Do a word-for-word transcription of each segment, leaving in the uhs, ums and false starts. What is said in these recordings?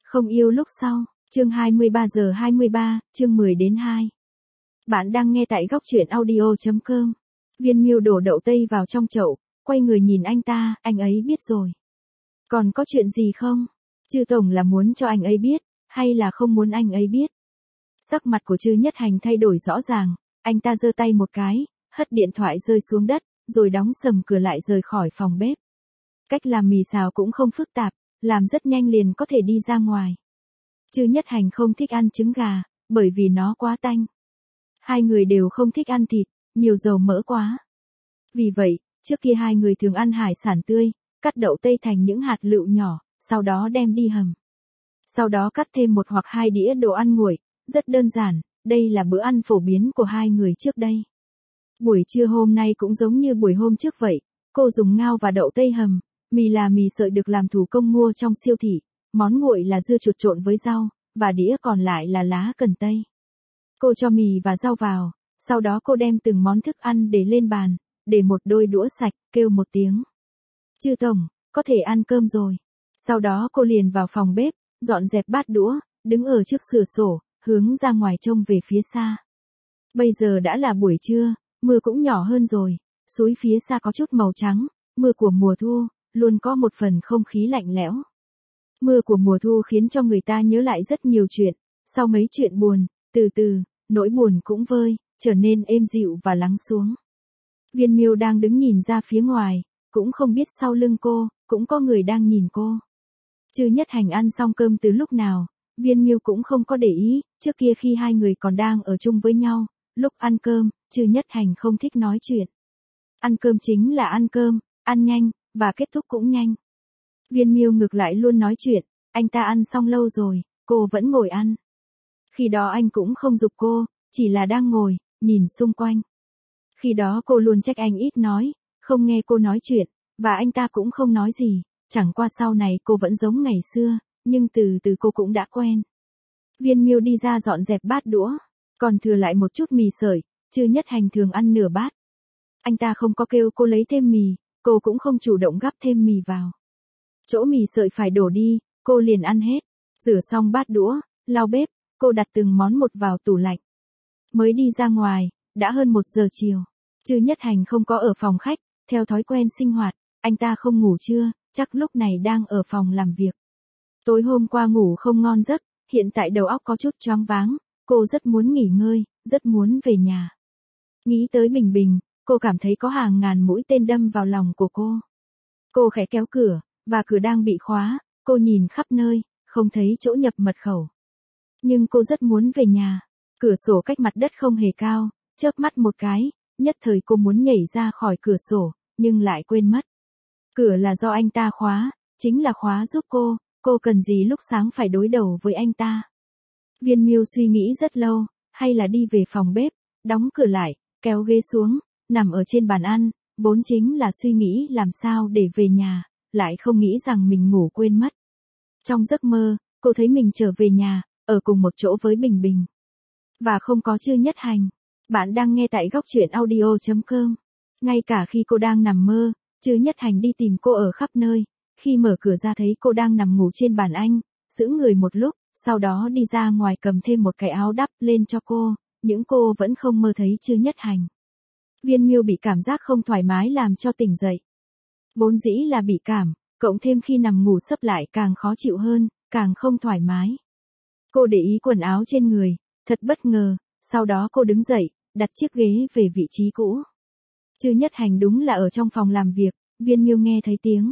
Không yêu lúc sau, chương hai mươi ba giờ hai mươi ba, chương mười đến hai. Bạn đang nghe tại góc truyện audio chấm com. Viên Miêu đổ đậu tây vào trong chậu, quay người nhìn anh ta, anh ấy biết rồi. Còn có chuyện gì không? Chư tổng là muốn cho anh ấy biết, hay là không muốn anh ấy biết? Sắc mặt của Chư Nhất Hành thay đổi rõ ràng, anh ta giơ tay một cái, hất điện thoại rơi xuống đất, rồi đóng sầm cửa lại rời khỏi phòng bếp. Cách làm mì xào cũng không phức tạp, làm rất nhanh liền có thể đi ra ngoài. Chư Nhất Hành không thích ăn trứng gà, bởi vì nó quá tanh. Hai người đều không thích ăn thịt, nhiều dầu mỡ quá. Vì vậy, trước kia hai người thường ăn hải sản tươi, cắt đậu tây thành những hạt lựu nhỏ, sau đó đem đi hầm. Sau đó cắt thêm một hoặc hai đĩa đồ ăn nguội, rất đơn giản, đây là bữa ăn phổ biến của hai người trước đây. Buổi trưa hôm nay cũng giống như buổi hôm trước vậy, cô dùng ngao và đậu tây hầm, mì là mì sợi được làm thủ công mua trong siêu thị, món nguội là dưa chuột trộn với rau, và đĩa còn lại là lá cần tây. Cô cho mì và rau vào, sau đó cô đem từng món thức ăn để lên bàn, để một đôi đũa sạch, kêu một tiếng. Chư tổng, có thể ăn cơm rồi. Sau đó cô liền vào phòng bếp, dọn dẹp bát đũa, đứng ở trước cửa sổ, hướng ra ngoài trông về phía xa. Bây giờ đã là buổi trưa, mưa cũng nhỏ hơn rồi, suối phía xa có chút màu trắng, mưa của mùa thu, luôn có một phần không khí lạnh lẽo. Mưa của mùa thu khiến cho người ta nhớ lại rất nhiều chuyện, sau mấy chuyện buồn, từ từ, nỗi buồn cũng vơi, trở nên êm dịu và lắng xuống. Viên Miêu đang đứng nhìn ra phía ngoài, cũng không biết sau lưng cô, cũng có người đang nhìn cô. Chư Nhất Hành ăn xong cơm từ lúc nào, Viên Miêu cũng không có để ý, trước kia khi hai người còn đang ở chung với nhau, lúc ăn cơm, Chư Nhất Hành không thích nói chuyện. Ăn cơm chính là ăn cơm, ăn nhanh, và kết thúc cũng nhanh. Viên Miêu ngược lại luôn nói chuyện, anh ta ăn xong lâu rồi, cô vẫn ngồi ăn. Khi đó anh cũng không giục cô, chỉ là đang ngồi, nhìn xung quanh. Khi đó cô luôn trách anh ít nói, không nghe cô nói chuyện, và anh ta cũng không nói gì, chẳng qua sau này cô vẫn giống ngày xưa, nhưng từ từ cô cũng đã quen. Viên Miêu đi ra dọn dẹp bát đũa, còn thừa lại một chút mì sợi, Chư Nhất Hành thường ăn nửa bát. Anh ta không có kêu cô lấy thêm mì, cô cũng không chủ động gắp thêm mì vào. Chỗ mì sợi phải đổ đi, cô liền ăn hết. Rửa xong bát đũa, lau bếp, cô đặt từng món một vào tủ lạnh. Mới đi ra ngoài, đã hơn một giờ chiều. Chư Nhất Hành không có ở phòng khách, theo thói quen sinh hoạt, anh ta không ngủ trưa, chắc lúc này đang ở phòng làm việc. Tối hôm qua ngủ không ngon giấc, hiện tại đầu óc có chút choáng váng, cô rất muốn nghỉ ngơi, rất muốn về nhà. Nghĩ tới Bình Bình, cô cảm thấy có hàng ngàn mũi tên đâm vào lòng của cô. Cô khẽ kéo cửa, và cửa đang bị khóa, cô nhìn khắp nơi, không thấy chỗ nhập mật khẩu. Nhưng cô rất muốn về nhà. Cửa sổ cách mặt đất không hề cao, chớp mắt một cái, nhất thời cô muốn nhảy ra khỏi cửa sổ, nhưng lại quên mất. Cửa là do anh ta khóa, chính là khóa giúp cô, cô cần gì lúc sáng phải đối đầu với anh ta. Viên Miêu suy nghĩ rất lâu, hay là đi về phòng bếp, đóng cửa lại, kéo ghế xuống, nằm ở trên bàn ăn, vốn chính là suy nghĩ làm sao để về nhà, lại không nghĩ rằng mình ngủ quên mất. Trong giấc mơ, cô thấy mình trở về nhà, ở cùng một chỗ với Bình Bình. Và không có Chư Nhất Hành. Bạn đang nghe tại góc truyện audio chấm com. Ngay cả khi cô đang nằm mơ, Chư Nhất Hành đi tìm cô ở khắp nơi. Khi mở cửa ra thấy cô đang nằm ngủ trên bàn anh, giữ người một lúc, sau đó đi ra ngoài cầm thêm một cái áo đắp lên cho cô, những cô vẫn không mơ thấy Chư Nhất Hành. Viên Miêu bị cảm giác không thoải mái làm cho tỉnh dậy. Vốn dĩ là bị cảm, cộng thêm khi nằm ngủ sấp lại càng khó chịu hơn, càng không thoải mái. Cô để ý quần áo trên người, thật bất ngờ, sau đó cô đứng dậy, đặt chiếc ghế về vị trí cũ. Chư Nhất Hành đúng là ở trong phòng làm việc, Viên Miêu nghe thấy tiếng.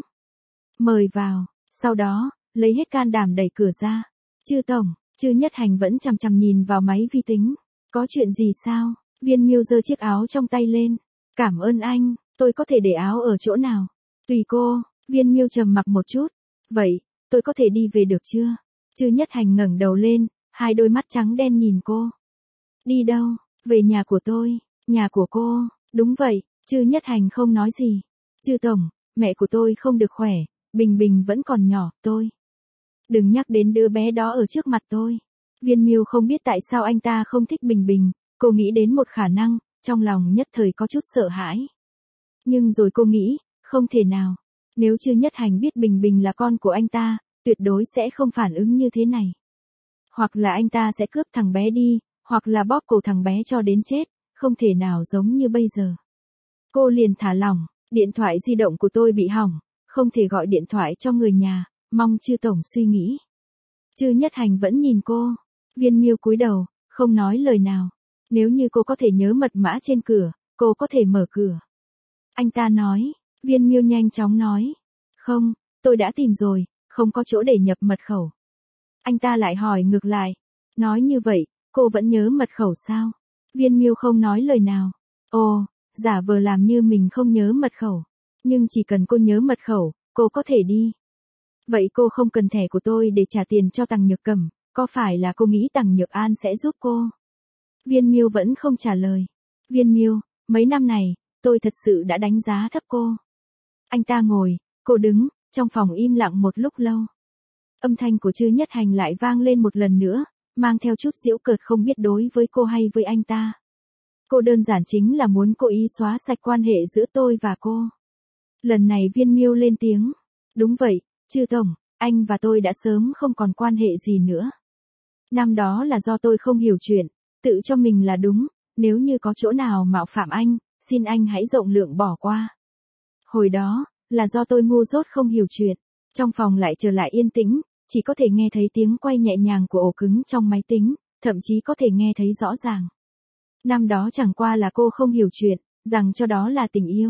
Mời vào, sau đó, lấy hết can đảm đẩy cửa ra. Chư tổng, Chư Nhất Hành vẫn chằm chằm nhìn vào máy vi tính. Có chuyện gì sao? Viên Miêu giơ chiếc áo trong tay lên. Cảm ơn anh, tôi có thể để áo ở chỗ nào? Tùy cô, Viên Miêu trầm mặc một chút. Vậy, tôi có thể đi về được chưa? Chư Nhất Hành ngẩng đầu lên, hai đôi mắt trắng đen nhìn cô. Đi đâu? Về nhà của tôi. Nhà của cô, đúng vậy, Chư Nhất Hành không nói gì. Chư tổng, mẹ của tôi không được khỏe, Bình Bình vẫn còn nhỏ, tôi. Đừng nhắc đến đứa bé đó ở trước mặt tôi. Viên Miêu không biết tại sao anh ta không thích Bình Bình, cô nghĩ đến một khả năng, trong lòng nhất thời có chút sợ hãi. Nhưng rồi cô nghĩ, không thể nào. Nếu Chư Nhất Hành biết Bình Bình là con của anh ta, tuyệt đối sẽ không phản ứng như thế này. Hoặc là anh ta sẽ cướp thằng bé đi, hoặc là bóp cổ thằng bé cho đến chết, không thể nào giống như bây giờ. Cô liền thả lỏng, điện thoại di động của tôi bị hỏng, không thể gọi điện thoại cho người nhà, mong Chư tổng suy nghĩ. Chư Nhất Hành vẫn nhìn cô, Viên Miêu cúi đầu, không nói lời nào. Nếu như cô có thể nhớ mật mã trên cửa, cô có thể mở cửa. Anh ta nói, Viên Miêu nhanh chóng nói, không, tôi đã tìm rồi, không có chỗ để nhập mật khẩu. Anh ta lại hỏi ngược lại, nói như vậy, cô vẫn nhớ mật khẩu sao? Viên Miêu không nói lời nào. Ồ, giả vờ làm như mình không nhớ mật khẩu. Nhưng chỉ cần cô nhớ mật khẩu, cô có thể đi. Vậy cô không cần thẻ của tôi để trả tiền cho Tằng Nhược Cẩm, có phải là cô nghĩ Tằng Nhược An sẽ giúp cô? Viên Miêu vẫn không trả lời. Viên Miêu, mấy năm này, tôi thật sự đã đánh giá thấp cô. Anh ta ngồi, cô đứng, trong phòng im lặng một lúc lâu. Âm thanh của Chư Nhất Hành lại vang lên một lần nữa, mang theo chút giễu cợt không biết đối với cô hay với anh ta. Cô đơn giản chính là muốn cố ý xóa sạch quan hệ giữa tôi và cô. Lần này Viên Miêu lên tiếng. Đúng vậy, Chư tổng, anh và tôi đã sớm không còn quan hệ gì nữa. Năm đó là do tôi không hiểu chuyện, tự cho mình là đúng, nếu như có chỗ nào mạo phạm anh, xin anh hãy rộng lượng bỏ qua. Hồi đó, là do tôi ngu dốt không hiểu chuyện. Trong phòng lại trở lại yên tĩnh, chỉ có thể nghe thấy tiếng quay nhẹ nhàng của ổ cứng trong máy tính, thậm chí có thể nghe thấy rõ ràng. Năm đó chẳng qua là cô không hiểu chuyện, rằng cho đó là tình yêu.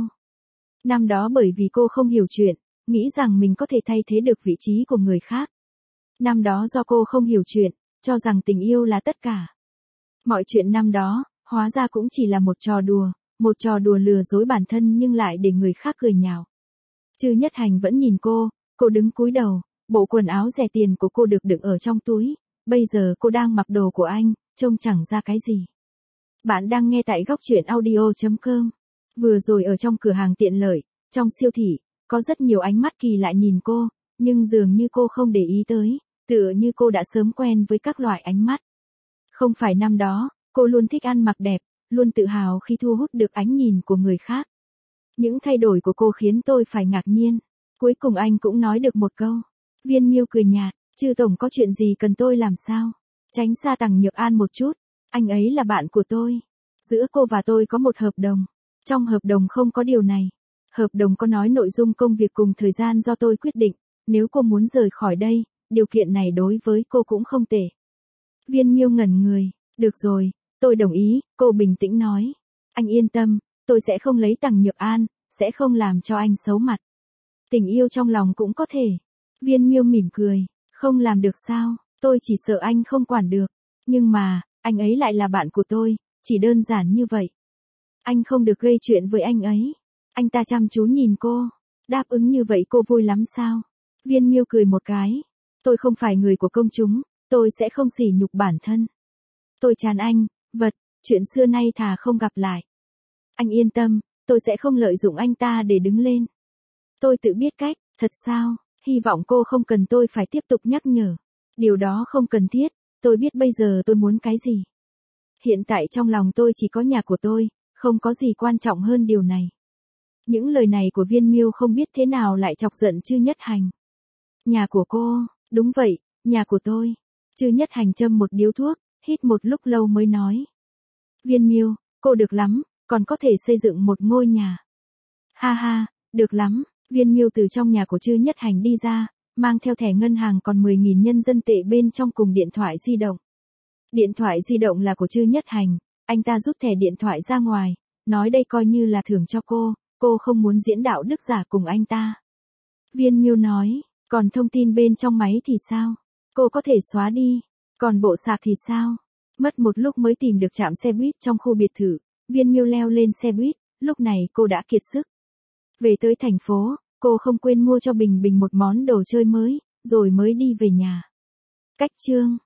Năm đó bởi vì cô không hiểu chuyện, nghĩ rằng mình có thể thay thế được vị trí của người khác. Năm đó do cô không hiểu chuyện, cho rằng tình yêu là tất cả. Mọi chuyện năm đó, hóa ra cũng chỉ là một trò đùa, một trò đùa lừa dối bản thân nhưng lại để người khác cười nhạo. Chư Nhất Hành vẫn nhìn cô, cô đứng cúi đầu, bộ quần áo rẻ tiền của cô được đựng ở trong túi, bây giờ cô đang mặc đồ của anh, trông chẳng ra cái gì. Bạn đang nghe tại góc truyện audio chấm com. Vừa rồi ở trong cửa hàng tiện lợi, trong siêu thị, có rất nhiều ánh mắt kỳ lạ nhìn cô, nhưng dường như cô không để ý tới, tựa như cô đã sớm quen với các loại ánh mắt. Không phải năm đó, cô luôn thích ăn mặc đẹp, luôn tự hào khi thu hút được ánh nhìn của người khác. Những thay đổi của cô khiến tôi phải ngạc nhiên. Cuối cùng anh cũng nói được một câu. Viên Miêu cười nhạt, Chư tổng có chuyện gì cần tôi làm sao? Tránh xa Tằng Nhược An một chút, anh ấy là bạn của tôi. Giữa cô và tôi có một hợp đồng. Trong hợp đồng không có điều này. Hợp đồng có nói nội dung công việc cùng thời gian do tôi quyết định, nếu cô muốn rời khỏi đây, điều kiện này đối với cô cũng không tệ. Viên Miêu ngẩn người, được rồi, tôi đồng ý, cô bình tĩnh nói. Anh yên tâm, tôi sẽ không lấy Tằng Nhược An, sẽ không làm cho anh xấu mặt. Tình yêu trong lòng cũng có thể. Viên Miêu mỉm cười, không làm được sao, tôi chỉ sợ anh không quản được. Nhưng mà, anh ấy lại là bạn của tôi, chỉ đơn giản như vậy. Anh không được gây chuyện với anh ấy. Anh ta chăm chú nhìn cô, đáp ứng như vậy cô vui lắm sao? Viên Miêu cười một cái. Tôi không phải người của công chúng, tôi sẽ không sỉ nhục bản thân. Tôi chán anh, vật, chuyện xưa nay thà không gặp lại. Anh yên tâm, tôi sẽ không lợi dụng anh ta để đứng lên. Tôi tự biết cách, thật sao? Hy vọng cô không cần tôi phải tiếp tục nhắc nhở. Điều đó không cần thiết, tôi biết bây giờ tôi muốn cái gì. Hiện tại trong lòng tôi chỉ có nhà của tôi, không có gì quan trọng hơn điều này. Những lời này của Viên Miêu không biết thế nào lại chọc giận Chư Nhất Hành. Nhà của cô, đúng vậy, nhà của tôi. Chư Nhất Hành châm một điếu thuốc, hít một lúc lâu mới nói. Viên Miêu, cô được lắm, còn có thể xây dựng một ngôi nhà. Ha ha, được lắm. Viên Miêu từ trong nhà của Chư Nhất Hành đi ra, mang theo thẻ ngân hàng còn mười nghìn nhân dân tệ bên trong cùng điện thoại di động. Điện thoại di động là của Chư Nhất Hành, anh ta rút thẻ điện thoại ra ngoài, nói đây coi như là thưởng cho cô, cô không muốn diễn đạo đức giả cùng anh ta. Viên Miêu nói, còn thông tin bên trong máy thì sao? Cô có thể xóa đi, còn bộ sạc thì sao? Mất một lúc mới tìm được trạm xe buýt trong khu biệt thự, Viên Miêu leo lên xe buýt, lúc này cô đã kiệt sức. Về tới thành phố, cô không quên mua cho Bình Bình một món đồ chơi mới, rồi mới đi về nhà. Cách chương